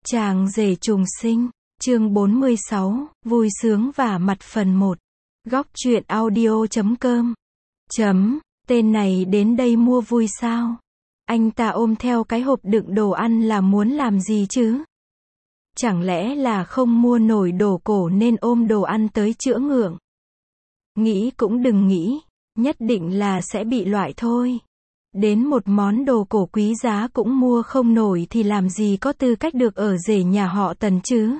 Chàng rể trùng sinh, chương 46, vui sướng vả mặt phần 1. Góc truyện audio.com. Tên này đến đây mua vui sao? Anh ta ôm theo cái hộp đựng đồ ăn là muốn làm gì chứ? Chẳng lẽ là không mua nổi đồ cổ nên ôm đồ ăn tới chữa ngượng? Nghĩ cũng đừng nghĩ, nhất định là sẽ bị loại thôi. Đến một món đồ cổ quý giá cũng mua không nổi thì làm gì có tư cách được ở rể nhà họ Tần chứ?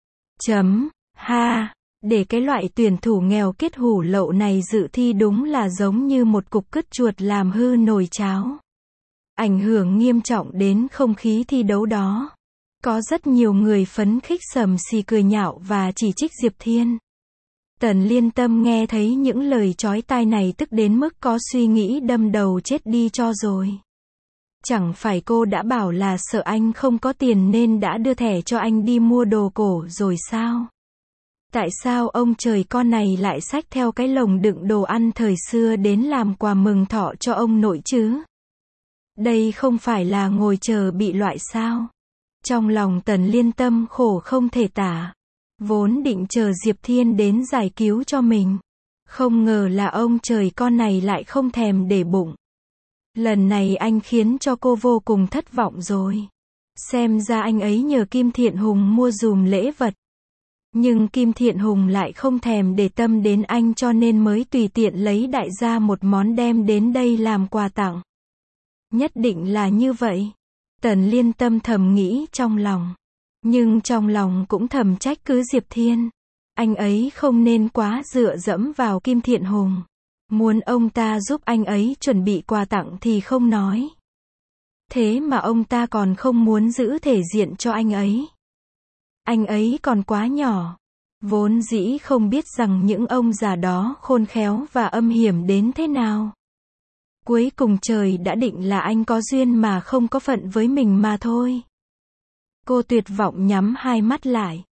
Để cái loại tuyển thủ nghèo kiết hủ lậu này dự thi đúng là giống như một cục cứt chuột làm hư nồi cháo. Ảnh hưởng nghiêm trọng đến không khí thi đấu đó. Có rất nhiều người phấn khích sầm xì cười nhạo và chỉ trích Diệp Thiên. Tần Liên Tâm nghe thấy những lời chói tai này tức đến mức có suy nghĩ đâm đầu chết đi cho rồi. Chẳng phải cô đã bảo là sợ anh không có tiền nên đã đưa thẻ cho anh đi mua đồ cổ rồi sao? Tại sao ông trời con này lại xách theo cái lồng đựng đồ ăn thời xưa đến làm quà mừng thọ cho ông nội chứ? Đây không phải là ngồi chờ bị loại sao? Trong lòng Tần Liên Tâm khổ không thể tả. Vốn định chờ Diệp Thiên đến giải cứu cho mình. Không ngờ là ông trời con này lại không thèm để bụng. Lần này anh khiến cho cô vô cùng thất vọng rồi. Xem ra anh ấy nhờ Kim Thiện Hùng mua dùm lễ vật. Nhưng Kim Thiện Hùng lại không thèm để tâm đến anh cho nên mới tùy tiện lấy đại gia một món đem đến đây làm quà tặng. Nhất định là như vậy. Tần Liên Tâm thầm nghĩ trong lòng. Nhưng trong lòng cũng thầm trách cứ Diệp Thiên. Anh ấy không nên quá dựa dẫm vào Kim Thiện Hùng. Muốn ông ta giúp anh ấy chuẩn bị quà tặng thì không nói. Thế mà ông ta còn không muốn giữ thể diện cho anh ấy. Anh ấy còn quá nhỏ. Vốn dĩ không biết rằng những ông già đó khôn khéo và âm hiểm đến thế nào. Cuối cùng trời đã định là anh có duyên mà không có phận với mình mà thôi. Cô tuyệt vọng nhắm hai mắt lại.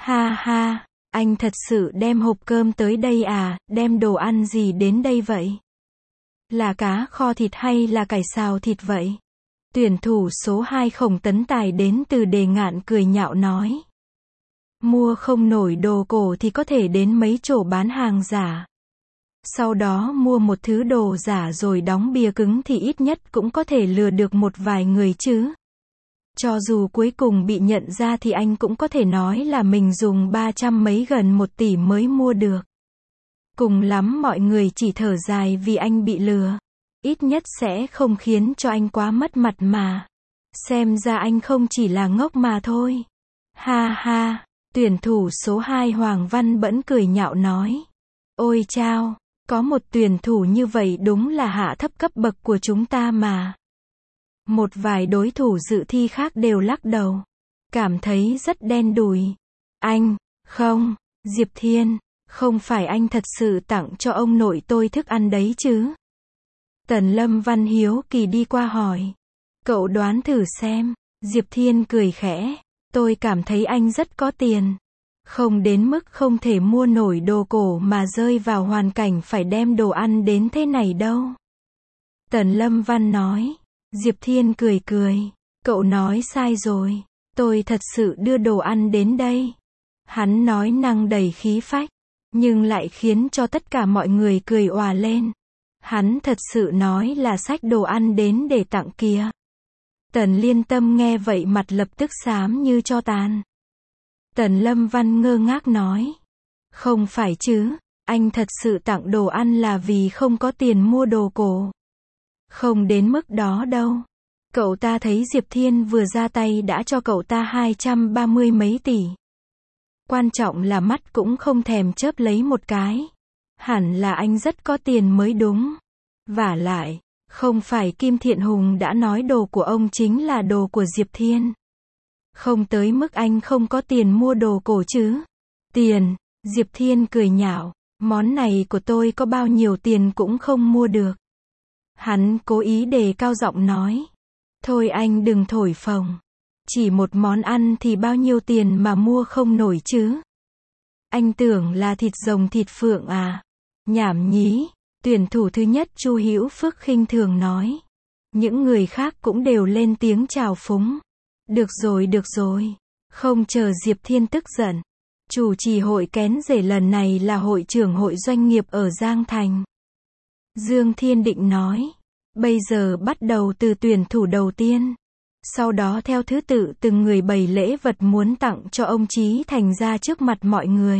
Anh thật sự đem hộp cơm tới đây à, đem đồ ăn gì đến đây vậy? Là cá kho thịt hay là cải xào thịt vậy? Tuyển thủ số 2 Khổng Tấn Tài đến từ Đề Ngạn cười nhạo nói. Mua không nổi đồ cổ thì có thể đến mấy chỗ bán hàng giả. Sau đó mua một thứ đồ giả rồi đóng bìa cứng thì ít nhất cũng có thể lừa được một vài người chứ. Cho dù cuối cùng bị nhận ra thì anh cũng có thể nói là mình dùng 300 mấy gần 1 tỷ mới mua được. Cùng lắm mọi người chỉ thở dài vì anh bị lừa. Ít nhất sẽ không khiến cho anh quá mất mặt mà. Xem ra anh không chỉ là ngốc mà thôi. Tuyển thủ số 2 Hoàng Văn Bẫn cười nhạo nói. Ôi chao, có một tuyển thủ như vậy đúng là hạ thấp cấp bậc của chúng ta mà. Một vài đối thủ dự thi khác đều lắc đầu. Cảm thấy rất đen đủi. Không, Diệp Thiên, không phải anh thật sự tặng cho ông nội tôi thức ăn đấy chứ? Tần Lâm Văn hiếu kỳ đi qua hỏi. Cậu đoán thử xem. Diệp Thiên cười khẽ. Tôi cảm thấy anh rất có tiền. Không đến mức không thể mua nổi đồ cổ mà rơi vào hoàn cảnh phải đem đồ ăn đến thế này đâu. Tần Lâm Văn nói. Diệp Thiên cười. Cậu nói sai rồi. Tôi thật sự đưa đồ ăn đến đây. Hắn nói năng đầy khí phách. Nhưng lại khiến cho tất cả mọi người cười òa lên. Hắn thật sự nói là xách đồ ăn đến để tặng kìa. Tần Liên Tâm nghe vậy mặt lập tức xám như tro tàn. Tần Lâm Văn ngơ ngác nói. Không phải chứ, anh thật sự tặng đồ ăn là vì không có tiền mua đồ cổ. Không đến mức đó đâu. Cậu ta thấy Diệp Thiên vừa ra tay đã cho cậu ta 230 mấy tỷ. Quan trọng là mắt cũng không thèm chớp lấy một cái. Hẳn là anh rất có tiền mới đúng. Vả lại, không phải Kim Thiện Hùng đã nói đồ của ông chính là đồ của Diệp Thiên. Không tới mức anh không có tiền mua đồ cổ chứ. Tiền, Diệp Thiên cười nhạo. Món này của tôi có bao nhiêu tiền cũng không mua được. Hắn cố ý đề cao giọng nói. Thôi anh đừng thổi phồng. Chỉ một món ăn thì bao nhiêu tiền mà mua không nổi chứ. Anh tưởng là thịt rồng thịt phượng à. Nhảm nhí. Tuyển thủ thứ nhất Chu Hữu Phước khinh thường nói. Những người khác cũng đều lên tiếng chào phúng. Được rồi, Không chờ Diệp Thiên tức giận. Chủ trì hội kén rể lần này là hội trưởng hội doanh nghiệp ở Giang Thành. Dương Thiên Định nói. Bây giờ bắt đầu từ tuyển thủ đầu tiên. Sau đó theo thứ tự từng người bày lễ vật muốn tặng cho ông Chí Thành ra trước mặt mọi người.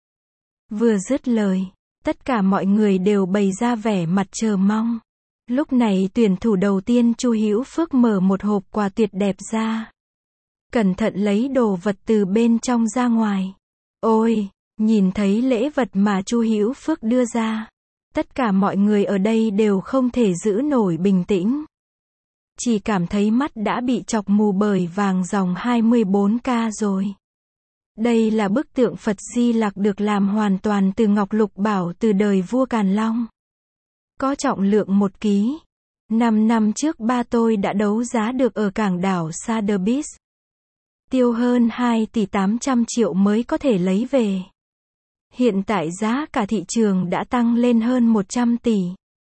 Vừa dứt lời, tất cả mọi người đều bày ra vẻ mặt chờ mong. Lúc này tuyển thủ đầu tiên Chu Hữu Phước mở một hộp quà tuyệt đẹp ra. Cẩn thận lấy đồ vật từ bên trong ra ngoài. Ôi, nhìn thấy lễ vật mà Chu Hữu Phước đưa ra. Tất cả mọi người ở đây đều không thể giữ nổi bình tĩnh. Chỉ cảm thấy mắt đã bị chọc mù bởi vàng dòng 24K rồi. Đây là bức tượng Phật Di Lặc được làm hoàn toàn từ ngọc lục bảo từ đời vua Càn Long. Có trọng lượng 1 ký. 5 năm trước ba tôi đã đấu giá được ở cảng đảo Sotheby's. Tiêu hơn 2 tỷ 800 triệu mới có thể lấy về. Hiện tại giá cả thị trường đã tăng lên hơn 100 tỷ.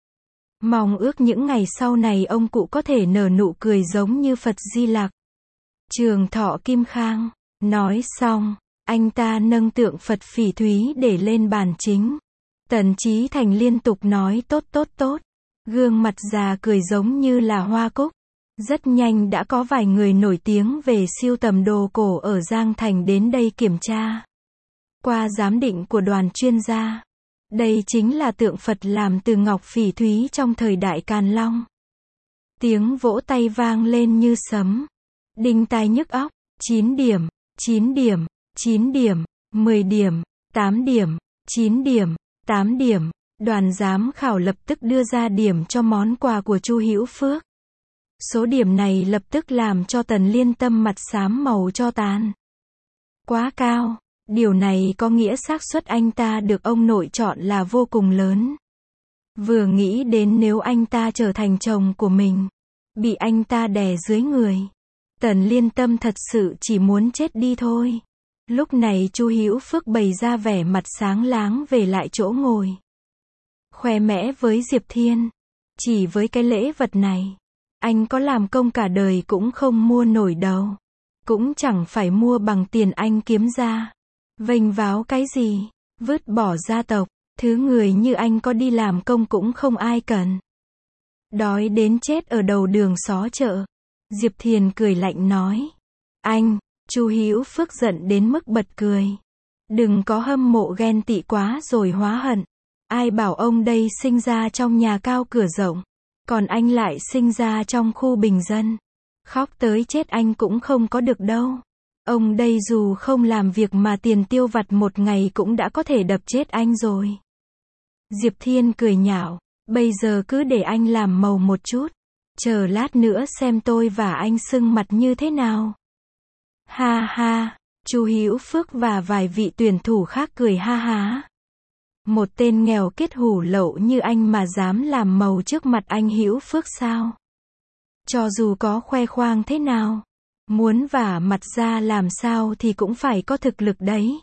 Mong ước những ngày sau này ông cụ có thể nở nụ cười giống như Phật Di Lặc. Trường thọ kim khang. Nói xong, anh ta nâng tượng Phật phỉ thúy để lên bàn chính. Tần Chí Thành liên tục nói tốt tốt tốt. Gương mặt già cười giống như là hoa cúc. Rất nhanh đã có vài người nổi tiếng về sưu tầm đồ cổ ở Giang Thành đến đây kiểm tra. Qua giám định của đoàn chuyên gia, đây chính là tượng Phật làm từ ngọc phỉ thúy trong thời đại Càn Long. Tiếng vỗ tay vang lên như sấm. Đinh tai nhức óc. 9 điểm, 9 điểm, 9 điểm, 10 điểm, 8 điểm, 9 điểm, 8 điểm. Đoàn giám khảo lập tức đưa ra điểm cho món quà của Chu Hữu Phước. Số điểm này lập tức làm cho Tần Liên Tâm mặt xám màu tro tàn. Quá cao. Điều này có nghĩa xác suất anh ta được ông nội chọn là vô cùng lớn. Vừa nghĩ đến nếu anh ta trở thành chồng của mình, bị anh ta đè dưới người, Tần Liên Tâm thật sự chỉ muốn chết đi thôi. Lúc này Chu Hữu Phước bày ra vẻ mặt sáng láng về lại chỗ ngồi. Khoe mẽ với Diệp Thiên. Chỉ với cái lễ vật này, anh có làm công cả đời cũng không mua nổi đâu. Cũng chẳng phải mua bằng tiền anh kiếm ra. Vênh váo cái gì? Vứt bỏ gia tộc. Thứ người như anh có đi làm công cũng không ai cần. Đói đến chết ở đầu đường xó chợ. Diệp Thiền cười lạnh nói. Anh, Chu Hữu Phước giận đến mức bật cười. Đừng có hâm mộ ghen tị quá rồi hóa hận. Ai bảo ông đây sinh ra trong nhà cao cửa rộng, còn anh lại sinh ra trong khu bình dân. Khóc tới chết anh cũng không có được đâu. Ông đây dù không làm việc mà tiền tiêu vặt một ngày cũng đã có thể đập chết anh rồi. Diệp Thiên cười nhạo. Bây giờ cứ để anh làm màu một chút. Chờ lát nữa xem tôi và anh sưng mặt như thế nào. Ha ha. Chu Hữu Phước và vài vị tuyển thủ khác cười ha há. Một tên nghèo kết hủ lậu như anh mà dám làm màu trước mặt anh Hữu Phước sao? Cho dù có khoe khoang thế nào, muốn vả mặt ra làm sao thì cũng phải có thực lực đấy.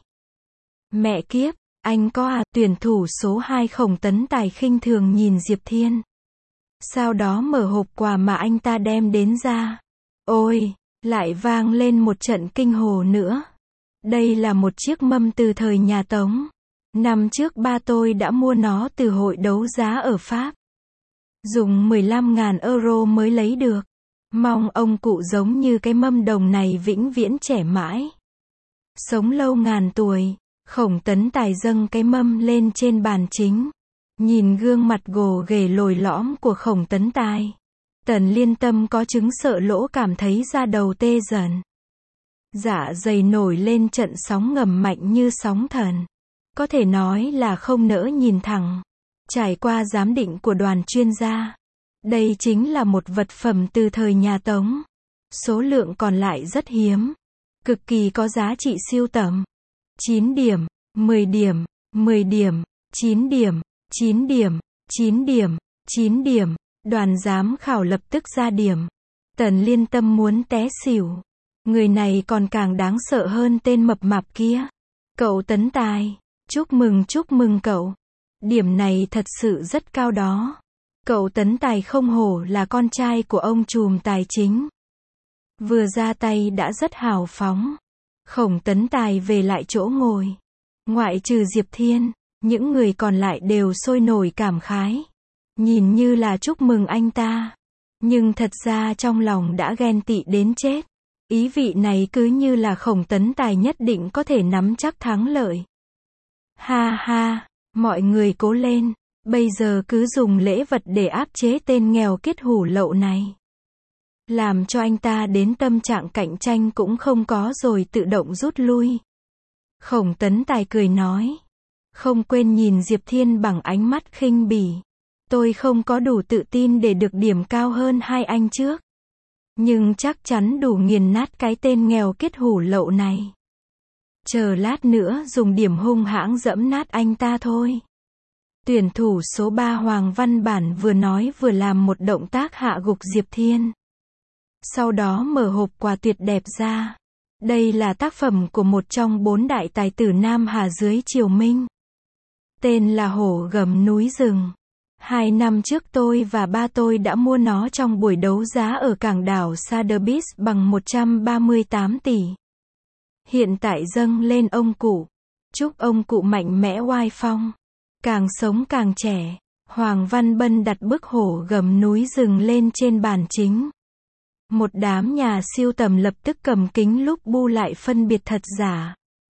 Mẹ kiếp, anh có à? Tuyển thủ số 2 Khổng Tấn Tài khinh thường nhìn Diệp Thiên. Sau đó mở hộp quà mà anh ta đem đến ra. Ôi, lại vang lên một trận kinh hồ nữa. Đây là một chiếc mâm từ thời nhà Tống. Năm trước ba tôi đã mua nó từ hội đấu giá ở Pháp. Dùng 15.000 euro mới lấy được. Mong ông cụ giống như cái mâm đồng này vĩnh viễn trẻ mãi. Sống lâu ngàn tuổi. Khổng Tấn Tài dâng cái mâm lên trên bàn chính. Nhìn gương mặt gồ ghề lồi lõm của Khổng Tấn Tài, Tần Liên Tâm có chứng sợ lỗ cảm thấy da đầu tê dần. Dạ dày nổi lên trận sóng ngầm mạnh như sóng thần. Có thể nói là không nỡ nhìn thẳng. Trải qua giám định của đoàn chuyên gia, đây chính là một vật phẩm từ thời nhà Tống. Số lượng còn lại rất hiếm, cực kỳ có giá trị sưu tầm. 9 điểm, 10 điểm, 10 điểm, 9 điểm, 9 điểm, 9 điểm, 9 điểm. Đoàn giám khảo lập tức ra điểm. Tần Liên Tâm muốn té xỉu. Người này còn càng đáng sợ hơn tên mập mạp kia. Cậu Tấn Tài, chúc mừng cậu. Điểm này thật sự rất cao đó. Cậu Tấn Tài không hổ là con trai của ông trùm tài chính. Vừa ra tay đã rất hào phóng. Khổng Tấn Tài về lại chỗ ngồi. Ngoại trừ Diệp Thiên, những người còn lại đều sôi nổi cảm khái. Nhìn như là chúc mừng anh ta. Nhưng thật ra trong lòng đã ghen tị đến chết. Ý vị này cứ như là Khổng Tấn Tài nhất định có thể nắm chắc thắng lợi. Ha ha, mọi người cố lên. Bây giờ cứ dùng lễ vật để áp chế tên nghèo kiết hủ lậu này. Làm cho anh ta đến tâm trạng cạnh tranh cũng không có rồi tự động rút lui. Khổng Tấn Tài cười nói. Không quên nhìn Diệp Thiên bằng ánh mắt khinh bỉ. Tôi không có đủ tự tin để được điểm cao hơn hai anh trước. Nhưng chắc chắn đủ nghiền nát cái tên nghèo kiết hủ lậu này. Chờ lát nữa dùng điểm hung hãng dẫm nát anh ta thôi. Tuyển thủ số 3 Hoàng Văn Bản vừa nói vừa làm một động tác hạ gục Diệp Thiên. Sau đó mở hộp quà tuyệt đẹp ra. Đây là tác phẩm của một trong 4 đại tài tử Nam Hà dưới triều Minh. Tên là Hổ Gầm Núi Rừng. 2 năm trước tôi và ba tôi đã mua nó trong buổi đấu giá ở cảng đảo Sotheby's bằng 138 tỷ. Hiện tại dâng lên ông cụ. Chúc ông cụ mạnh mẽ oai phong. Càng sống càng trẻ. Hoàng Văn Bân đặt bức Hổ Gầm Núi Rừng lên trên bàn chính. Một đám nhà sưu tầm lập tức cầm kính lúp bu lại phân biệt thật giả.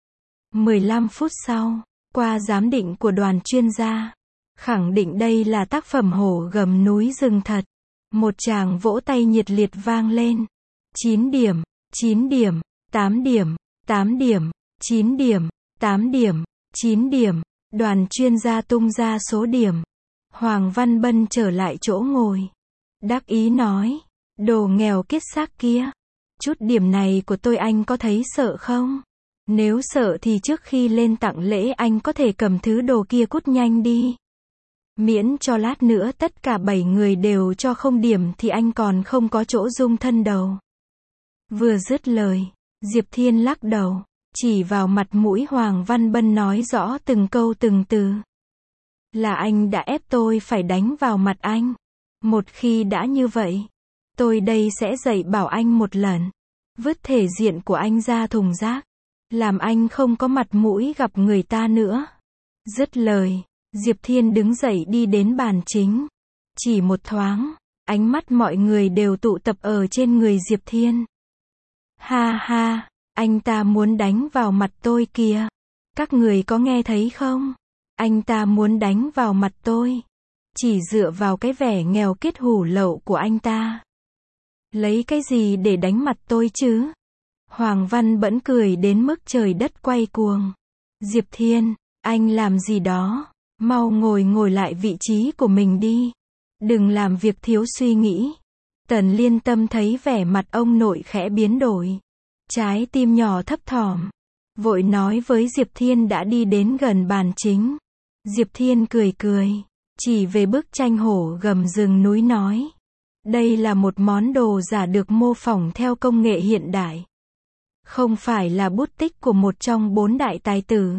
15 phút sau, qua giám định của đoàn chuyên gia, khẳng định đây là tác phẩm Hổ Gầm Núi Rừng thật. Một tràng vỗ tay nhiệt liệt vang lên. 9 điểm, 9 điểm, 8 điểm, 8 điểm, 9 điểm, 8 điểm, 9 điểm. Đoàn chuyên gia tung ra số điểm. Hoàng Văn Bân trở lại chỗ ngồi. Đắc ý nói. Đồ nghèo kiết xác kia. Chút điểm này của tôi anh có thấy sợ không? Nếu sợ thì trước khi lên tặng lễ anh có thể cầm thứ đồ kia cút nhanh đi. Miễn cho lát nữa tất cả 7 người đều cho không điểm thì anh còn không có chỗ dung thân đầu. Vừa dứt lời, Diệp Thiên lắc đầu, chỉ vào mặt mũi Hoàng Văn Bân nói rõ từng câu từng từ. Là anh đã ép tôi phải đánh vào mặt anh. Một khi đã như vậy, tôi đây sẽ dạy bảo anh một lần. Vứt thể diện của anh ra thùng rác. Làm anh không có mặt mũi gặp người ta nữa. Dứt lời, Diệp Thiên đứng dậy đi đến bàn chính. Chỉ một thoáng, ánh mắt mọi người đều tụ tập ở trên người Diệp Thiên. Ha ha, anh ta muốn đánh vào mặt tôi kìa. Các người có nghe thấy không? Anh ta muốn đánh vào mặt tôi. Chỉ dựa vào cái vẻ nghèo kiết hủ lậu của anh ta. Lấy cái gì để đánh mặt tôi chứ? Hoàng Văn Bẫn cười đến mức trời đất quay cuồng. Diệp Thiên, anh làm gì đó? Mau ngồi lại vị trí của mình đi. Đừng làm việc thiếu suy nghĩ. Tần Liên Tâm thấy vẻ mặt ông nội khẽ biến đổi. Trái tim nhỏ thấp thỏm. Vội nói với Diệp Thiên đã đi đến gần bàn chính. Diệp Thiên cười cười. Chỉ về bức tranh Hổ Gầm Rừng Núi nói. Đây là một món đồ giả được mô phỏng theo công nghệ hiện đại. Không phải là bút tích của một trong 4 đại tài tử.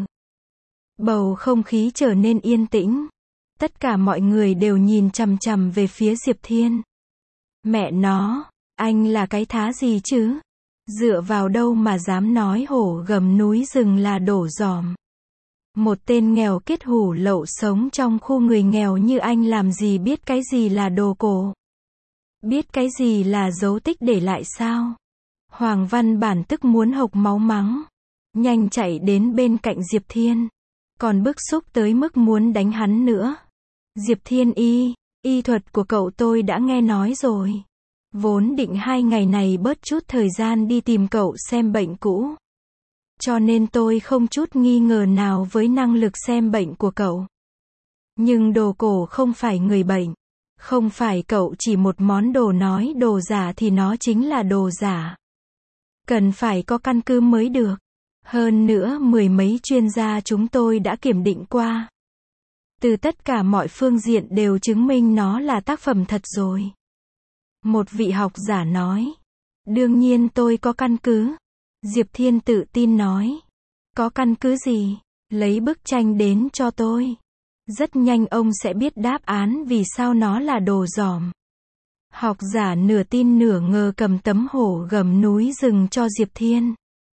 Bầu không khí trở nên yên tĩnh. Tất cả mọi người đều nhìn chằm chằm về phía Diệp Thiên. Mẹ nó, anh là cái thá gì chứ? Dựa vào đâu mà dám nói Hổ Gầm Núi Rừng là đổ giòm? Một tên nghèo kiết hủ lậu sống trong khu người nghèo như anh làm gì biết cái gì là đồ cổ? Biết cái gì là dấu tích để lại sao? Hoàng Văn Bản tức muốn hộc máu mắng. Nhanh chạy đến bên cạnh Diệp Thiên. Còn bức xúc tới mức muốn đánh hắn nữa. Diệp Thiên y thuật của cậu tôi đã nghe nói rồi. Vốn định 2 ngày này bớt chút thời gian đi tìm cậu xem bệnh cũ. Cho nên tôi không chút nghi ngờ nào với năng lực xem bệnh của cậu. Nhưng đồ cổ không phải người bệnh. Không phải cậu chỉ một món đồ nói đồ giả thì nó chính là đồ giả. Cần phải có căn cứ mới được. Hơn nữa 10 mấy chuyên gia chúng tôi đã kiểm định qua. Từ tất cả mọi phương diện đều chứng minh nó là tác phẩm thật rồi. Một vị học giả nói. Đương nhiên tôi có căn cứ. Diệp Thiên tự tin nói. Có căn cứ gì? Lấy bức tranh đến cho tôi. Rất nhanh ông sẽ biết đáp án vì sao nó là đồ giòm. Học giả nửa tin nửa ngờ cầm tấm Hổ Gầm Núi Rừng cho Diệp Thiên.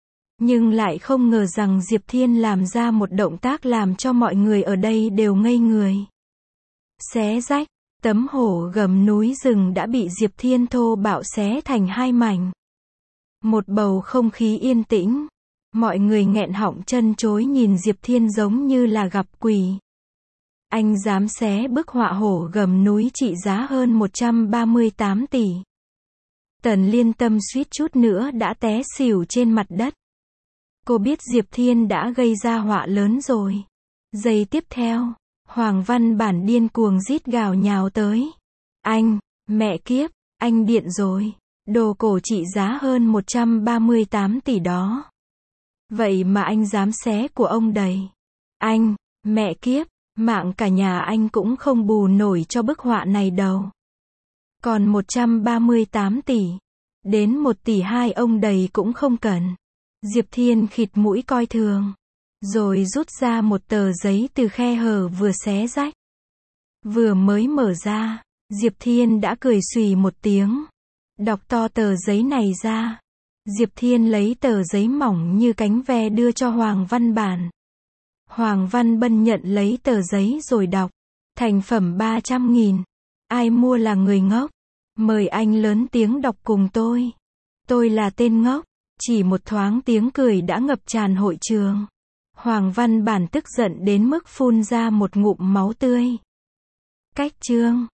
Nhưng lại không ngờ rằng Diệp Thiên làm ra một động tác làm cho mọi người ở đây đều ngây người. Xé rách, tấm hổ gầm núi rừng đã bị Diệp Thiên thô bạo xé thành hai mảnh. Một bầu không khí yên tĩnh. Mọi người nghẹn họng chân chối nhìn Diệp Thiên giống như là gặp quỷ. Anh dám xé bức họa hổ gầm núi trị giá hơn 138 tỷ. Tần Liên Tâm suýt chút nữa đã té xỉu trên mặt đất. Cô biết Diệp Thiên đã gây ra họa lớn rồi. Giây tiếp theo, Hoàng Văn Bản điên cuồng rít gào nhào tới. Anh, mẹ kiếp, anh điện rồi. Đồ cổ trị giá hơn 138 tỷ đó. Vậy mà anh dám xé của ông đầy. Anh, mẹ kiếp, mạng cả nhà anh cũng không bù nổi cho bức họa này đâu. Còn 138 tỷ. Đến 1 tỷ 2 ông đầy cũng không cần. Diệp Thiên khịt mũi coi thường. Rồi rút ra một tờ giấy từ khe hở vừa xé rách. Vừa mới mở ra, Diệp Thiên đã cười xùy một tiếng. Đọc to tờ giấy này ra. Diệp Thiên lấy tờ giấy mỏng như cánh ve đưa cho Hoàng Văn Bản. Hoàng Văn Bân nhận lấy tờ giấy rồi đọc. Thành phẩm 300.000. Ai mua là người ngốc. Mời anh lớn tiếng đọc cùng tôi. Tôi là tên ngốc. Chỉ một thoáng tiếng cười đã ngập tràn hội trường. Hoàng Văn Bản tức giận đến mức phun ra một ngụm máu tươi. Cách chương